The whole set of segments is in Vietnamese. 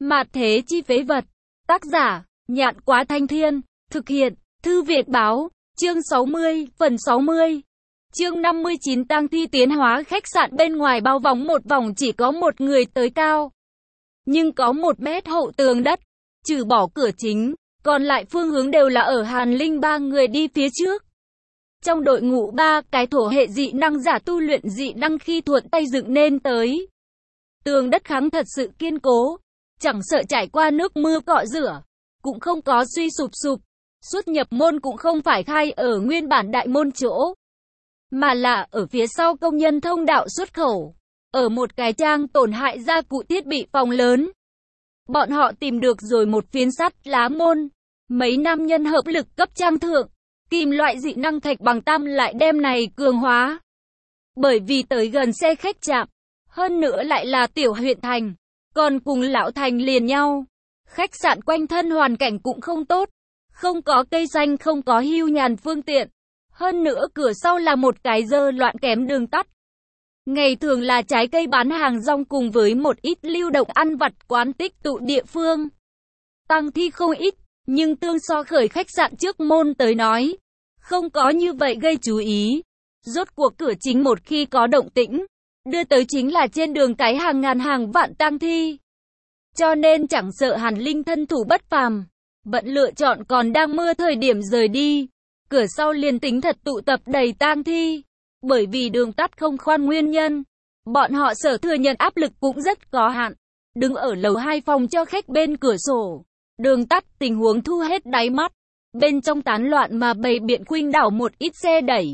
Mạt thế chi phế vật. Tác giả, Nhạn Quá Thanh Thiên. Thực hiện, Thư Việt Báo. Chương 60, phần 60. Chương 59 tang thi tiến hóa. Khách sạn bên ngoài bao vòng một vòng chỉ có một người tới cao. Nhưng có 1 mét hậu tường đất. Trừ bỏ cửa chính, còn lại phương hướng đều là ở Hàn Linh 3 người đi phía trước. Trong đội ngũ 3 cái thổ hệ dị năng giả tu luyện dị năng khi thuận tay dựng nên tới. Tường đất kháng thật sự kiên cố, chẳng sợ trải qua nước mưa cọ rửa, cũng không có suy sụp sụp. Xuất nhập môn cũng không phải khai ở nguyên bản đại môn chỗ, mà là ở phía sau công nhân thông đạo xuất khẩu, ở một cái trang tổn hại gia cụ thiết bị phòng lớn. Bọn họ tìm được rồi một phiến sắt lá môn, mấy nam nhân hợp lực cấp trang thượng, kim loại dị năng thạch bằng tam lại đem này cường hóa. Bởi vì tới gần xe khách trạm, hơn nữa lại là tiểu huyện thành, còn cùng lão thành liền nhau. Khách sạn quanh thân hoàn cảnh cũng không tốt, không có cây xanh, không có hưu nhàn phương tiện. Hơn nữa cửa sau là một cái dơ loạn kém đường tắt. Ngày thường là trái cây bán hàng rong cùng với một ít lưu động ăn vặt quán tích tụ địa phương. Tang thi không ít, nhưng tương so khởi khách sạn trước môn tới nói, không có như vậy gây chú ý. Rốt cuộc cửa chính một khi có động tĩnh, đưa tới chính là trên đường cái hàng ngàn hàng vạn tang thi. Cho nên chẳng sợ Hàn Linh thân thủ bất phàm, vẫn lựa chọn còn đang mưa thời điểm rời đi. Cửa sau liền tính thật tụ tập đầy tang thi. Bởi vì đường tắt không khoan nguyên nhân, bọn họ sở thừa nhận áp lực cũng rất có hạn. Đứng ở lầu 2 phòng cho khách bên cửa sổ, đường tắt tình huống thu hết đáy mắt. Bên trong tán loạn mà bày biện khuynh đảo một ít xe đẩy,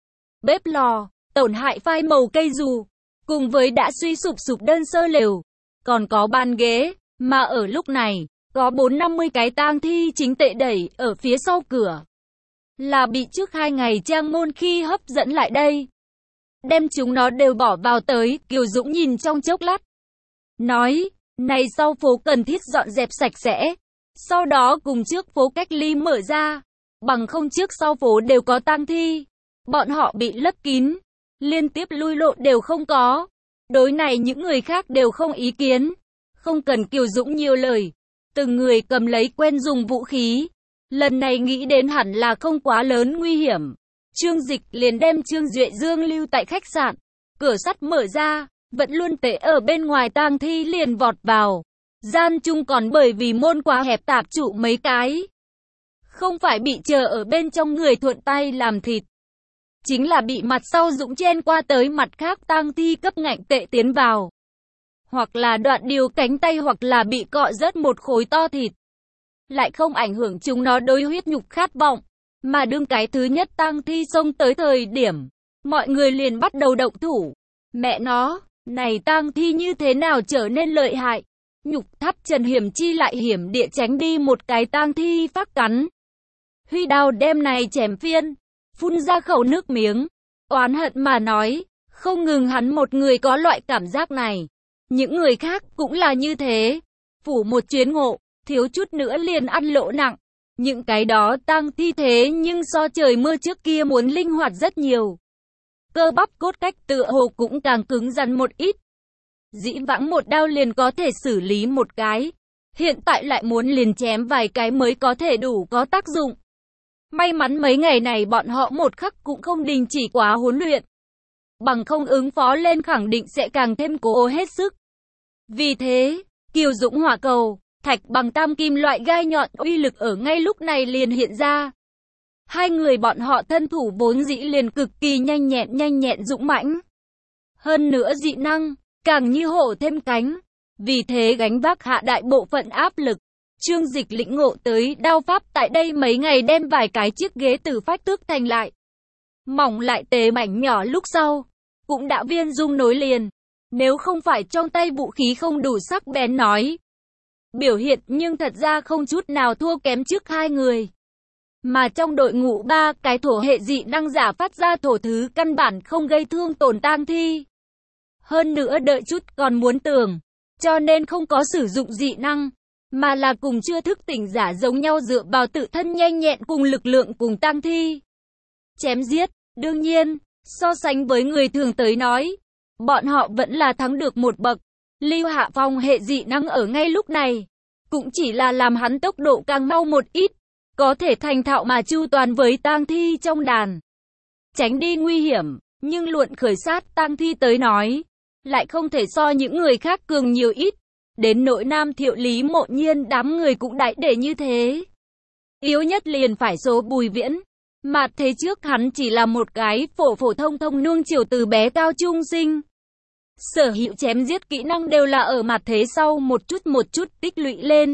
bếp lò, tổn hại phai màu cây dù, cùng với đã suy sụp sụp đơn sơ lều, còn có bàn ghế, mà ở lúc này, có 40-50 cái tang thi chính tệ đẩy ở phía sau cửa. Là bị trước 2 ngày trang môn khi hấp dẫn lại đây. Đem chúng nó đều bỏ vào tới, Kiều Dũng nhìn trong chốc lát. Nói, này sau phố cần thiết dọn dẹp sạch sẽ. Sau đó cùng trước phố cách ly mở ra. Bằng không trước sau phố đều có tang thi. Bọn họ bị lấp kín. Liên tiếp lui lộ đều không có. Đối này những người khác đều không ý kiến. Không cần Kiều Dũng nhiều lời. Từng người cầm lấy quen dùng vũ khí. Lần này nghĩ đến hẳn là không quá lớn nguy hiểm. Trương Dịch liền đem Trương Duệ Dương lưu tại khách sạn. Cửa sắt mở ra, vẫn luôn tệ ở bên ngoài tang thi liền vọt vào. Gian chung còn bởi vì môn quá hẹp tạp trụ mấy cái. Không phải bị chờ ở bên trong người thuận tay làm thịt. Chính là bị mặt sau Dũng chen qua tới mặt khác tang thi cấp ngạnh tệ tiến vào. Hoặc là đoạn điều cánh tay hoặc là bị cọ rớt một khối to thịt. Lại không ảnh hưởng chúng nó đối huyết nhục khát vọng. Mà đương cái thứ nhất tang thi xông tới thời điểm, mọi người liền bắt đầu động thủ. Mẹ nó, này tang thi như thế nào trở nên lợi hại. Nhục tháp Trần hiểm chi lại hiểm địa tránh đi một cái tang thi phát cắn. Huy đao đem này chém phiên, phun ra khẩu nước miếng. Oán hận mà nói, không ngừng hắn một người có loại cảm giác này. Những người khác cũng là như thế. Phủ một chuyến ngộ, thiếu chút nữa liền ăn lỗ nặng. Những cái đó tang thi thế nhưng so trời mưa trước kia muốn linh hoạt rất nhiều. Cơ bắp cốt cách tựa hồ cũng càng cứng rắn một ít. Dĩ vãng một đao liền có thể xử lý một cái. Hiện tại lại muốn liền chém vài cái mới có thể đủ có tác dụng. May mắn mấy ngày này bọn họ một khắc cũng không đình chỉ quá huấn luyện. Bằng không ứng phó lên khẳng định sẽ càng thêm cố hết sức. Vì thế, Kiều Dũng hỏa cầu, thạch bằng tam kim loại gai nhọn uy lực ở ngay lúc này liền hiện ra. Hai người bọn họ thân thủ vốn dĩ liền cực kỳ nhanh nhẹn dũng mãnh. Hơn nữa dị năng, càng như hổ thêm cánh. Vì thế gánh vác hạ đại bộ phận áp lực. Trương Dịch lĩnh ngộ tới đao pháp tại đây mấy ngày đem vài cái chiếc ghế từ phách tước thành lại. Mỏng lại tế mảnh nhỏ lúc sau, cũng đã viên dung nối liền. Nếu không phải trong tay vũ khí không đủ sắc bén nói. Biểu hiện nhưng thật ra không chút nào thua kém trước hai người. Mà trong đội ngũ 3 cái thổ hệ dị năng giả phát ra thổ thứ căn bản không gây thương tổn tang thi. Hơn nữa đợi chút còn muốn tưởng, cho nên không có sử dụng dị năng, mà là cùng chưa thức tỉnh giả giống nhau dựa vào tự thân nhanh nhẹn cùng lực lượng cùng tang thi. Chém giết, đương nhiên, so sánh với người thường tới nói, bọn họ vẫn là thắng được một bậc. Lưu Hạ Phong hệ dị năng ở ngay lúc này, cũng chỉ là làm hắn tốc độ càng mau một ít, có thể thành thạo mà chu toàn với tang thi trong đàn. Tránh đi nguy hiểm, nhưng luận khởi sát tang thi tới nói, lại không thể so những người khác cường nhiều ít. Đến nỗi Nam Thiệu Lý Mộ Nhiên đám người cũng đại để như thế. Yếu nhất liền phải số Bùi Viễn. Mà thế trước hắn chỉ là một cái phổ thông nuông chiều từ bé cao trung sinh. Sở hữu chém giết kỹ năng đều là ở mặt thế sau một chút tích lũy lên.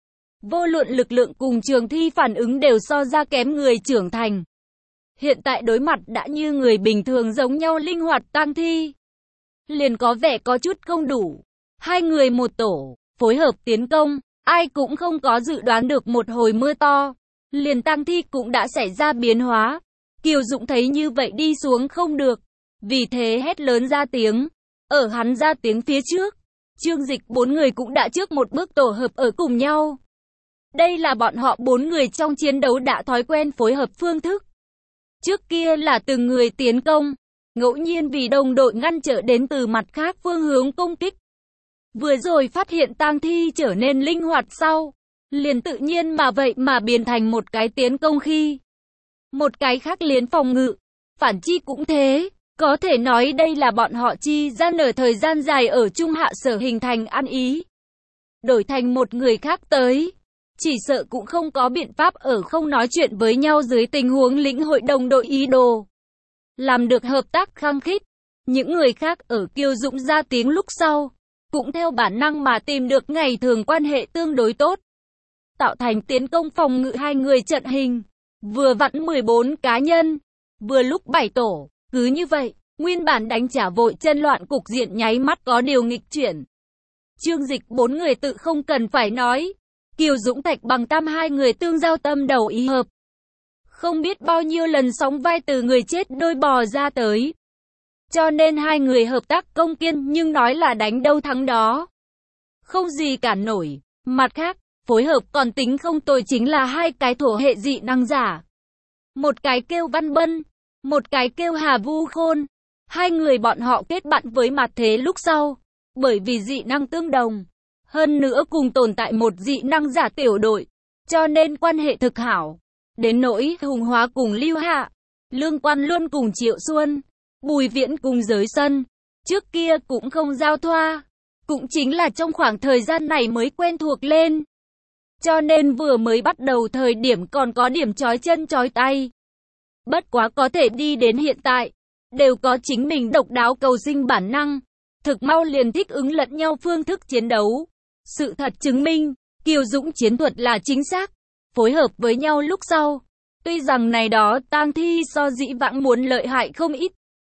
Vô luận lực lượng cùng trường thi phản ứng đều so ra kém người trưởng thành. Hiện tại đối mặt đã như người bình thường giống nhau linh hoạt tang thi, liền có vẻ có chút không đủ. Hai người một tổ, phối hợp tiến công, ai cũng không có dự đoán được một hồi mưa to, liền tang thi cũng đã xảy ra biến hóa. Kiều Dũng thấy như vậy đi xuống không được, vì thế hét lớn ra tiếng. Ở hắn ra tiếng phía trước, Trương Dịch bốn người cũng đã trước một bước tổ hợp ở cùng nhau. Đây là bọn họ bốn người trong chiến đấu đã thói quen phối hợp phương thức. Trước kia là từng người tiến công, ngẫu nhiên vì đồng đội ngăn trở đến từ mặt khác phương hướng công kích. Vừa rồi phát hiện tang thi trở nên linh hoạt sau, liền tự nhiên mà vậy mà biến thành một cái tiến công khi một cái khác liền phòng ngự. Phản chi cũng thế, có thể nói đây là bọn họ chi gian ở thời gian dài ở Trung Hạ Sở hình thành ăn ý. Đổi thành một người khác tới, chỉ sợ cũng không có biện pháp ở không nói chuyện với nhau dưới tình huống lĩnh hội đồng đội ý đồ. Làm được hợp tác khăng khít, những người khác ở Kiều Dũng ra tiếng lúc sau, cũng theo bản năng mà tìm được ngày thường quan hệ tương đối tốt. Tạo thành tiến công phòng ngự hai người trận hình, vừa vặn 14 cá nhân, vừa lúc 7 tổ, cứ như vậy, nguyên bản đánh trả vội chân loạn cục diện nháy mắt có điều nghịch chuyển. Trương Dịch bốn người tự không cần phải nói, Kiều Dũng Thạch Bằng Tam hai người tương giao tâm đầu ý hợp. Không biết bao nhiêu lần sóng vai từ người chết đôi bò ra tới. Cho nên hai người hợp tác công kiên nhưng nói là đánh đâu thắng đó. Không gì cản nổi. Mặt khác, phối hợp còn tính không tồi chính là hai cái thổ hệ dị năng giả. Một cái kêu Văn Bân, một cái kêu Hà Vu Khôn. Hai người bọn họ kết bạn với mặt thế lúc sau. Bởi vì dị năng tương đồng. Hơn nữa cùng tồn tại một dị năng giả tiểu đội. Cho nên quan hệ thực hảo. Đến nỗi Hùng Hóa cùng Lưu Hạ, Lương Quan luôn cùng Triệu Xuân, Bùi Viễn cùng Giới Sân. Trước kia cũng không giao thoa. Cũng chính là trong khoảng thời gian này mới quen thuộc lên. Cho nên vừa mới bắt đầu thời điểm còn có điểm chói chân chói tay. Bất quá có thể đi đến hiện tại, đều có chính mình độc đáo cầu sinh bản năng. Thực mau liền thích ứng lẫn nhau phương thức chiến đấu. Sự thật chứng minh, Kiều Dũng chiến thuật là chính xác. Phối hợp với nhau lúc sau. Tuy rằng này đó tang thi so dĩ vãng muốn lợi hại không ít.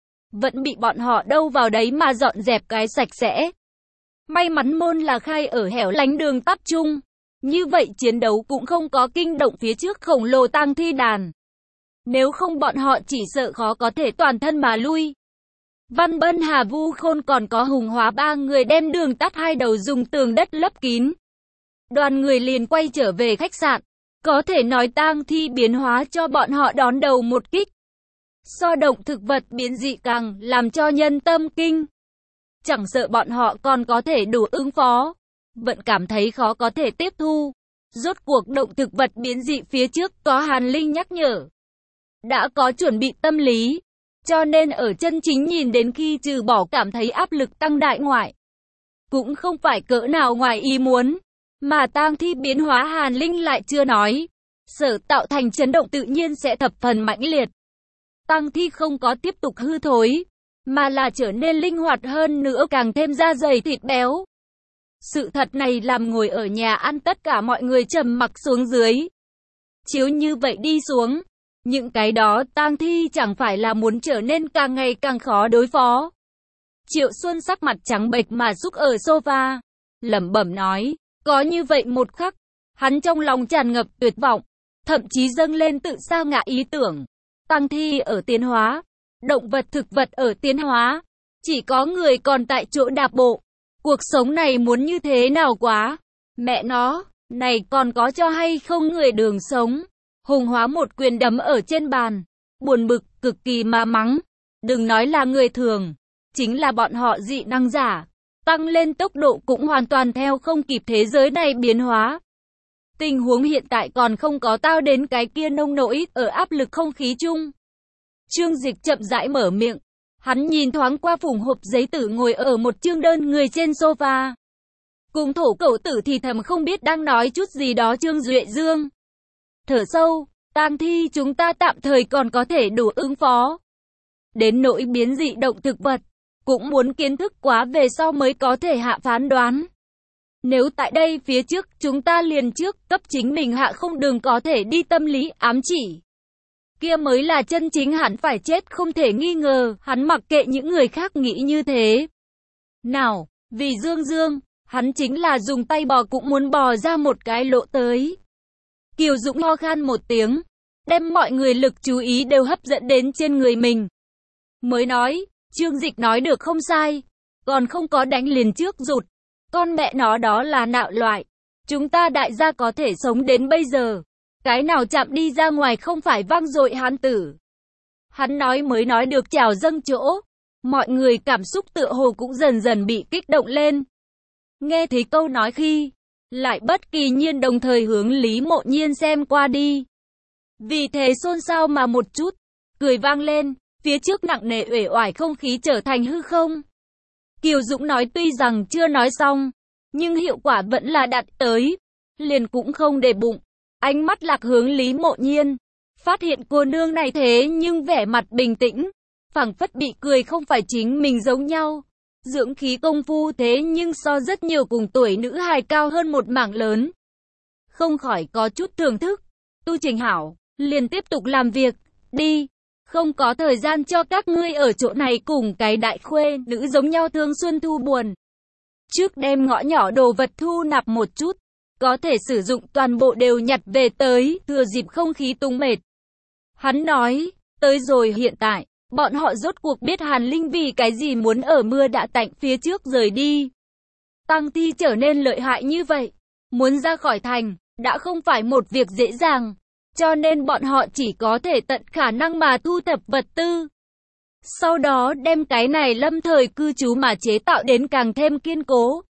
Vẫn bị bọn họ đâu vào đấy mà dọn dẹp cái sạch sẽ. May mắn môn là khai ở hẻo lánh đường tắt chung. Như vậy chiến đấu cũng không có kinh động phía trước khổng lồ tang thi đàn. Nếu không bọn họ chỉ sợ khó có thể toàn thân mà lui. Văn Bân Hà Vu Khôn còn có Hùng Hóa ba người đem đường tắt hai đầu dùng tường đất lấp kín. Đoàn người liền quay trở về khách sạn. Có thể nói tang thi biến hóa cho bọn họ đón đầu một kích. So động thực vật biến dị càng làm cho nhân tâm kinh. Chẳng sợ bọn họ còn có thể đủ ứng phó. Vẫn cảm thấy khó có thể tiếp thu. Rốt cuộc động thực vật biến dị phía trước có Hàn Linh nhắc nhở. Đã có chuẩn bị tâm lý. Cho nên ở chân chính nhìn đến khi trừ bỏ cảm thấy áp lực tăng đại ngoại. Cũng không phải cỡ nào ngoài ý muốn. Mà tang thi biến hóa Hàn Linh lại chưa nói. Sở tạo thành chấn động tự nhiên sẽ thập phần mãnh liệt. Tang thi không có tiếp tục hư thối. Mà là trở nên linh hoạt hơn nữa càng thêm da dày thịt béo. Sự thật này làm ngồi ở nhà ăn tất cả mọi người trầm mặc xuống dưới. Chiếu như vậy đi xuống. Những cái đó tang thi chẳng phải là muốn trở nên càng ngày càng khó đối phó. Triệu Xuân sắc mặt trắng bệch mà xúc ở sofa. Lẩm bẩm nói. Có như vậy một khắc. Hắn trong lòng tràn ngập tuyệt vọng. Thậm chí dâng lên tự sa ngã ý tưởng. Tang thi ở tiến hóa. Động vật thực vật ở tiến hóa. Chỉ có người còn tại chỗ đạp bộ. Cuộc sống này muốn như thế nào quá. Mẹ nó, này còn có cho hay không người đường sống. Hùng Hóa một quyền đấm ở trên bàn. Buồn bực, cực kỳ mà mắng. Đừng nói là người thường. Chính là bọn họ dị năng giả. tăng lên tốc độ cũng hoàn toàn theo không kịp thế giới này biến hóa. Tình huống hiện tại còn không có tao đến cái kia nông nỗi, ở áp lực không khí chung. Trương Dịch chậm rãi mở miệng. Hắn nhìn thoáng qua phùng hộp giấy tử ngồi ở một chương đơn người trên sofa. Cùng thổ cẩu tử thì thầm không biết đang nói chút gì đó. Trương Duệ Dương thở sâu, tang thi chúng ta tạm thời còn có thể đủ ứng phó. Đến nỗi biến dị động thực vật, cũng muốn kiến thức quá về sau mới có thể hạ phán đoán. Nếu tại đây phía trước chúng ta liền trước cấp chính mình hạ không đường có thể đi tâm lý ám chỉ. Kia mới là chân chính hắn phải chết không thể nghi ngờ, hắn mặc kệ những người khác nghĩ như thế. Nào, vì Dương Dương, hắn chính là dùng tay bò cũng muốn bò ra một cái lỗ tới. Kiều Dũng ho khan một tiếng, đem mọi người lực chú ý đều hấp dẫn đến trên người mình. Mới nói, Trương Dịch nói được không sai, còn không có đánh liền trước rụt. Con mẹ nó đó là nạo loại. Chúng ta đại gia có thể sống đến bây giờ. Cái nào chạm đi ra ngoài không phải vang dội hán tử. Hắn nói mới nói được trào dâng chỗ. Mọi người cảm xúc tựa hồ cũng dần dần bị kích động lên. Nghe thấy câu nói khi, lại bất kỳ nhiên đồng thời hướng Lý Mộ Nhiên xem qua đi. Vì thế xôn xao mà một chút, cười vang lên, phía trước nặng nề uể oải không khí trở thành hư không. Kiều Dũng nói tuy rằng chưa nói xong, nhưng hiệu quả vẫn là đạt tới, liền cũng không để bụng. Ánh mắt lạc hướng Lý Mộ Nhiên, phát hiện cô nương này thế nhưng vẻ mặt bình tĩnh, phảng phất bị cười không phải chính mình giống nhau. Dưỡng khí công phu thế nhưng so rất nhiều cùng tuổi nữ hài cao hơn một mảng lớn. Không khỏi có chút thưởng thức, tu trình hảo, liền tiếp tục làm việc, đi. Không có thời gian cho các ngươi ở chỗ này cùng cái đại khuê nữ giống nhau thương xuân thu buồn. Trước đem ngõ nhỏ đồ vật thu nạp một chút, có thể sử dụng toàn bộ đều nhặt về tới, thừa dịp không khí tung mệt. Hắn nói, tới rồi hiện tại, bọn họ rốt cuộc biết Hàn Linh vì cái gì muốn ở mưa đã tạnh phía trước rời đi. Tang thi trở nên lợi hại như vậy, muốn ra khỏi thành, đã không phải một việc dễ dàng. Cho nên bọn họ chỉ có thể tận khả năng mà thu thập vật tư. Sau đó đem cái này lâm thời cư trú mà chế tạo đến càng thêm kiên cố.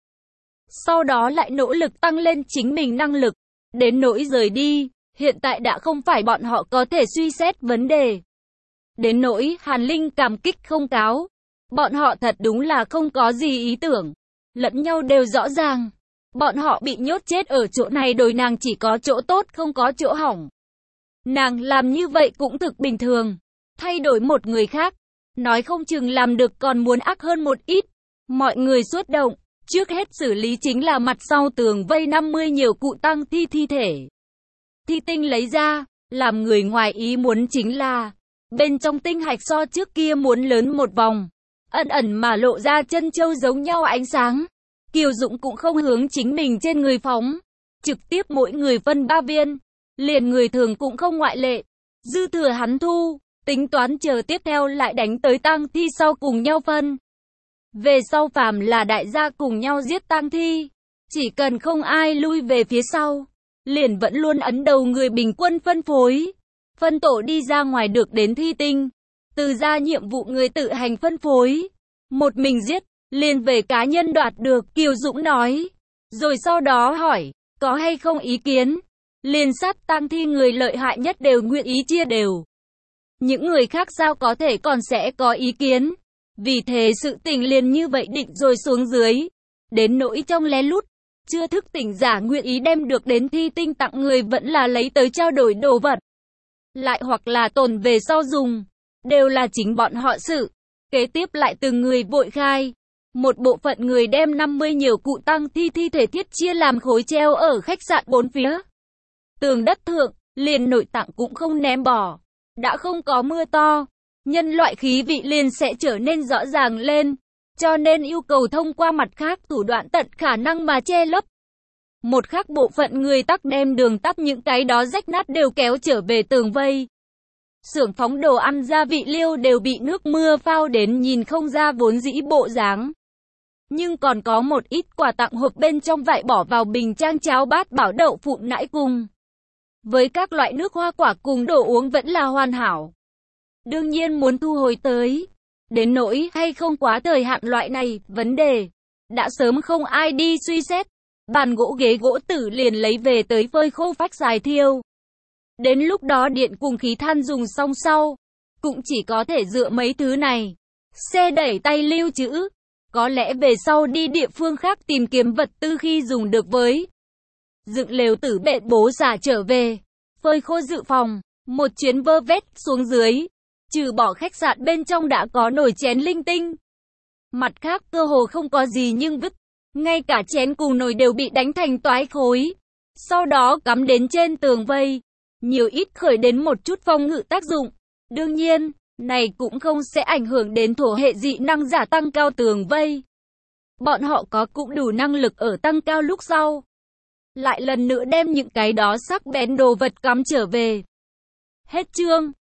Sau đó lại nỗ lực tăng lên chính mình năng lực. Đến nỗi rời đi, hiện tại đã không phải bọn họ có thể suy xét vấn đề. Đến nỗi Hàn Linh cảm kích không cáo. Bọn họ thật đúng là không có gì ý tưởng. Lẫn nhau đều rõ ràng. Bọn họ bị nhốt chết ở chỗ này đối nàng chỉ có chỗ tốt không có chỗ hỏng. Nàng làm như vậy cũng thực bình thường. Thay đổi một người khác, nói không chừng làm được còn muốn ác hơn một ít. Mọi người xuất động, trước hết xử lý chính là mặt sau tường vây 50 nhiều cụ tang thi thi thể. Thi tinh lấy ra, làm người ngoài ý muốn chính là, bên trong tinh hạch so trước kia muốn lớn một vòng, ẩn ẩn mà lộ ra chân châu giống nhau ánh sáng. Kiều Dũng cũng không hướng chính mình trên người phóng, trực tiếp mỗi người phân 3 viên. Liền người thường cũng không ngoại lệ. Dư thừa hắn thu, tính toán chờ tiếp theo lại đánh tới tang thi sau cùng nhau phân. Về sau phàm là đại gia cùng nhau giết tang thi, chỉ cần không ai lui về phía sau, liền vẫn luôn ấn đầu người bình quân phân phối. Phân tổ đi ra ngoài được đến thi tinh, từ ra nhiệm vụ người tự hành phân phối. Một mình giết, liền về cá nhân đoạt được, Kiều Dũng nói. Rồi sau đó hỏi, có hay không ý kiến? Liền sát tang thi người lợi hại nhất đều nguyện ý chia đều. Những người khác sao có thể còn sẽ có ý kiến. Vì thế sự tình liền như vậy định rồi xuống dưới. Đến nỗi trong lén lút, chưa thức tỉnh giả nguyện ý đem được đến thi tinh tặng người vẫn là lấy tới trao đổi đồ vật. Lại hoặc là tồn về sau dùng. Đều là chính bọn họ sự. Kế tiếp lại từng người vội khai. Một bộ phận người đem 50 nhiều cụ tang thi thi thể thiết chia làm khối treo ở khách sạn bốn phía. Tường đất thượng, liền nội tạng cũng không ném bỏ. Đã không có mưa to, nhân loại khí vị liền sẽ trở nên rõ ràng lên. Cho nên yêu cầu thông qua mặt khác thủ đoạn tận khả năng mà che lấp. Một khác bộ phận người tắc đem đường tắt những cái đó rách nát đều kéo trở về tường vây. Xưởng phóng đồ ăn gia vị liêu đều bị nước mưa phao đến nhìn không ra vốn dĩ bộ dáng. Nhưng còn có một ít quà tặng hộp bên trong vải bỏ vào bình trang cháo bát bảo đậu phụ nãi cùng. Với các loại nước hoa quả cùng đồ uống vẫn là hoàn hảo. Đương nhiên muốn thu hồi tới. Đến nỗi hay không quá thời hạn loại này, vấn đề đã sớm không ai đi suy xét. Bàn gỗ ghế gỗ tử liền lấy về tới phơi khô phách dài thiêu. Đến lúc đó điện cùng khí than dùng xong sau, cũng chỉ có thể dựa mấy thứ này. Xe đẩy tay lưu trữ. Có lẽ về sau đi địa phương khác tìm kiếm vật tư khi dùng được với. Dựng lều tử bện bố giả trở về. Phơi khô dự phòng. Một chuyến vơ vét xuống dưới. Trừ bỏ khách sạn bên trong đã có nồi chén linh tinh. Mặt khác cơ hồ không có gì nhưng vứt. Ngay cả chén cùng nồi đều bị đánh thành toái khối. Sau đó cắm đến trên tường vây. Nhiều ít khởi đến một chút phòng ngự tác dụng. Đương nhiên, này cũng không sẽ ảnh hưởng đến thổ hệ dị năng giả tăng cao tường vây. Bọn họ có cũng đủ năng lực ở tăng cao lúc sau. Lại lần nữa đem những cái đó sắc bén đồ vật cắm trở về. Hết chương.